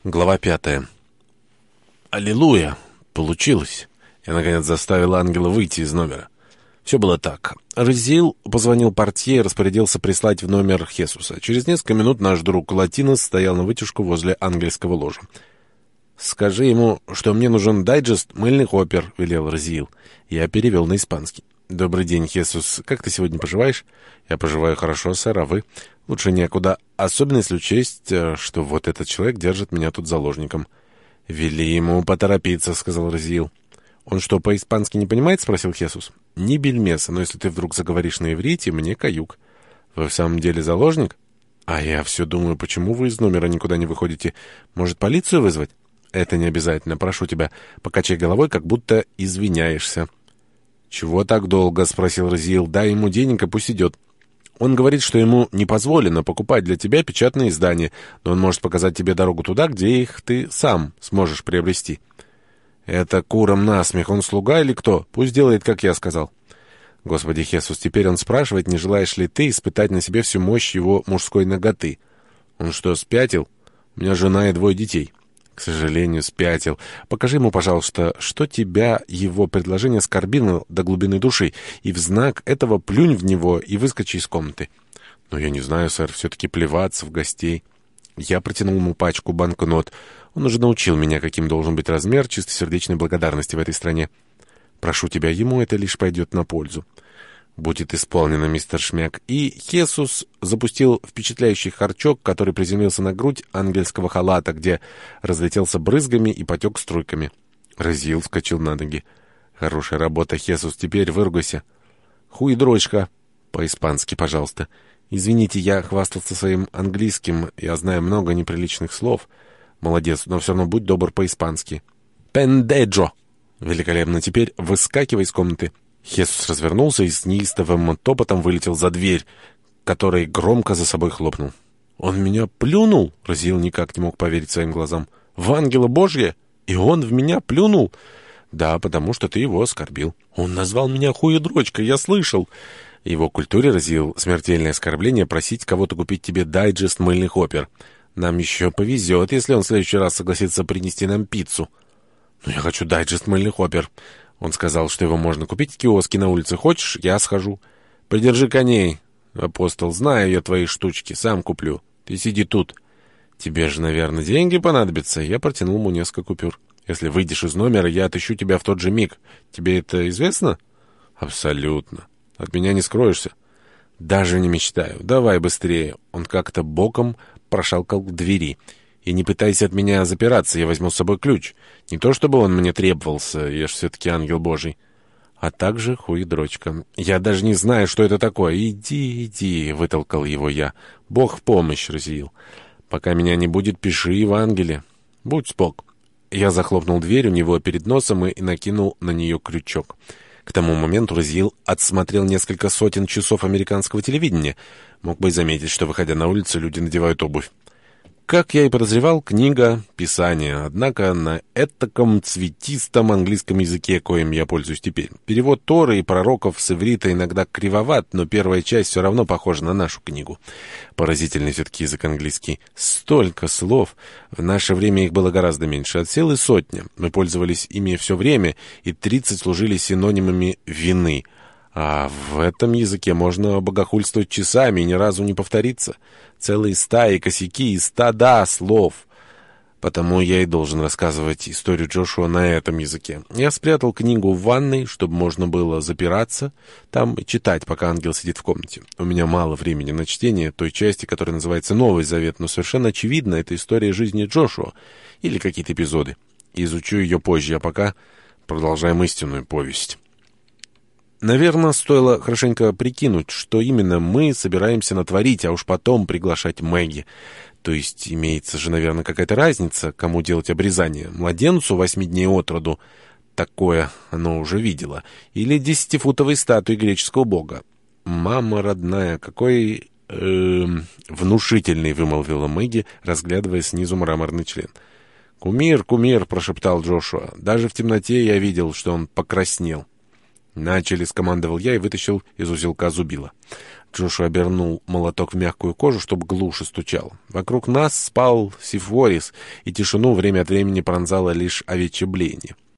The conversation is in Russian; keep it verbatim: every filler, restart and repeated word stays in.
Глава пятая. Аллилуйя! Получилось! Я, наконец, заставил ангела выйти из номера. Все было так. Разил позвонил портье и распорядился прислать в номер Хесуса. Через несколько минут наш друг Латинос стоял на вытяжку возле ангельского ложа. «Скажи ему, что мне нужен дайджест мыльных опер», — велел Разил. Я перевел на испанский. «Добрый день, Хесус. Как ты сегодня поживаешь?» «Я поживаю хорошо, сэр, а вы?» «Лучше некуда. Особенно если учесть, что вот этот человек держит меня тут заложником». «Вели ему поторопиться», — сказал Разил. «Он что, по-испански не понимает?» — спросил Хесус. «Ни бельмеса, но если ты вдруг заговоришь на иврите, мне каюк». «Вы в самом деле заложник?» «А я все думаю, почему вы из номера никуда не выходите? Может, полицию вызвать?» «Это не обязательно. Прошу тебя, покачай головой, как будто извиняешься». «Чего так долго?» — спросил Разил. «Дай ему денег, и пусть идет». «Он говорит, что ему не позволено покупать для тебя печатные издания, но он может показать тебе дорогу туда, где их ты сам сможешь приобрести». «Это курам насмех. Он слуга или кто? Пусть делает, как я сказал». «Господи, Хесус, теперь он спрашивает, не желаешь ли ты испытать на себе всю мощь его мужской наготы». «Он что, спятил? У меня жена и двое детей». «К сожалению, спятил. Покажи ему, пожалуйста, что тебя его предложение оскорбило до глубины души, и в знак этого плюнь в него и выскочи из комнаты». «Но я не знаю, сэр, все-таки плеваться в гостей». Я протянул ему пачку банкнот. Он уже научил меня, каким должен быть размер чистосердечной благодарности в этой стране. «Прошу тебя, ему это лишь пойдет на пользу». «Будет исполнено, мистер Шмяк». И Хесус запустил впечатляющий харчок, который приземлился на грудь ангельского халата, где разлетелся брызгами и потек струйками. Разил вскочил на ноги. «Хорошая работа, Хесус, теперь выругайся». «Хуй дрочка». По-испански, пожалуйста. «Извините, я хвастался своим английским, я знаю много неприличных слов». «Молодец, но все равно будь добр по-испански». «Пендеджо». «Великолепно, теперь выскакивай из комнаты». Хесус развернулся и с неистовым топотом вылетел за дверь, который громко за собой хлопнул. «Он меня плюнул?» — Разил никак не мог поверить своим глазам. «В ангела Божье? И он в меня плюнул?» «Да, потому что ты его оскорбил». «Он назвал меня хуедрочкой, я слышал». Его культуре, Разил, смертельное оскорбление просить кого-то купить тебе дайджест мыльных опер. Нам еще повезет, если он в следующий раз согласится принести нам пиццу. «Но я хочу дайджест мыльных опер». Он сказал, что его можно купить в киоске на улице. «Хочешь, я схожу». «Придержи коней, апостол, знаю я твои штучки, сам куплю. Ты сиди тут». «Тебе же, наверное, деньги понадобятся». Я протянул ему несколько купюр. «Если выйдешь из номера, я отыщу тебя в тот же миг. Тебе это известно?» «Абсолютно. От меня не скроешься». «Даже не мечтаю. Давай быстрее». Он как-то боком прошалкал к двери. «И не пытайся от меня запираться, я возьму с собой ключ. Не то чтобы он мне требовался, я ж все-таки ангел Божий. А также хуедрочка. Я даже не знаю, что это такое. Иди, иди», — вытолкал его я. «Бог в помощь», — Разил. «Пока меня не будет, пиши Евангелие. Будь спок». Я захлопнул дверь у него перед носом и накинул на нее крючок. К тому моменту Разил отсмотрел несколько сотен часов американского телевидения. Мог бы и заметить, что, выходя на улицу, люди надевают обувь. Как я и подозревал, книга Писания, однако на этаком цветистом английском языке, коим я пользуюсь теперь. Перевод Торы и пророков с иврита иногда кривоват, но первая часть все равно похожа на нашу книгу. Поразительный все-таки язык английский. Столько слов! В наше время их было гораздо меньше, от силы сотня. Мы пользовались ими все время, и тридцать служили синонимами вины. А в этом языке можно богохульствовать часами и ни разу не повториться. Целые стаи, косяки и стада слов. Потому я и должен рассказывать историю Джошуа на этом языке. Я спрятал книгу в ванной, чтобы можно было запираться там и читать, пока ангел сидит в комнате. У меня мало времени на чтение той части, которая называется «Новый Завет», но совершенно очевидно, это история жизни Джошуа или какие-то эпизоды. Изучу ее позже, а пока продолжаем истинную повесть. Наверное, стоило хорошенько прикинуть, что именно мы собираемся натворить, а уж потом приглашать Мэгги. То есть имеется же, наверное, какая-то разница, кому делать обрезание. Младенцу восьми дней от роду, такое оно уже видела, или десятифутовой статуи греческого бога. «Мама родная, какой э, внушительный», — вымолвила Мэгги, разглядывая снизу мраморный член. «Кумир, кумир», — прошептал Джошуа. «Даже в темноте я видел, что он покраснел». «Начали», — скомандовал я и вытащил из узелка зубила. Джошуа обернул молоток в мягкую кожу, чтобы глуше стучал. Вокруг нас спал Сифорис, и тишину время от времени пронзало лишь овечье блеяние.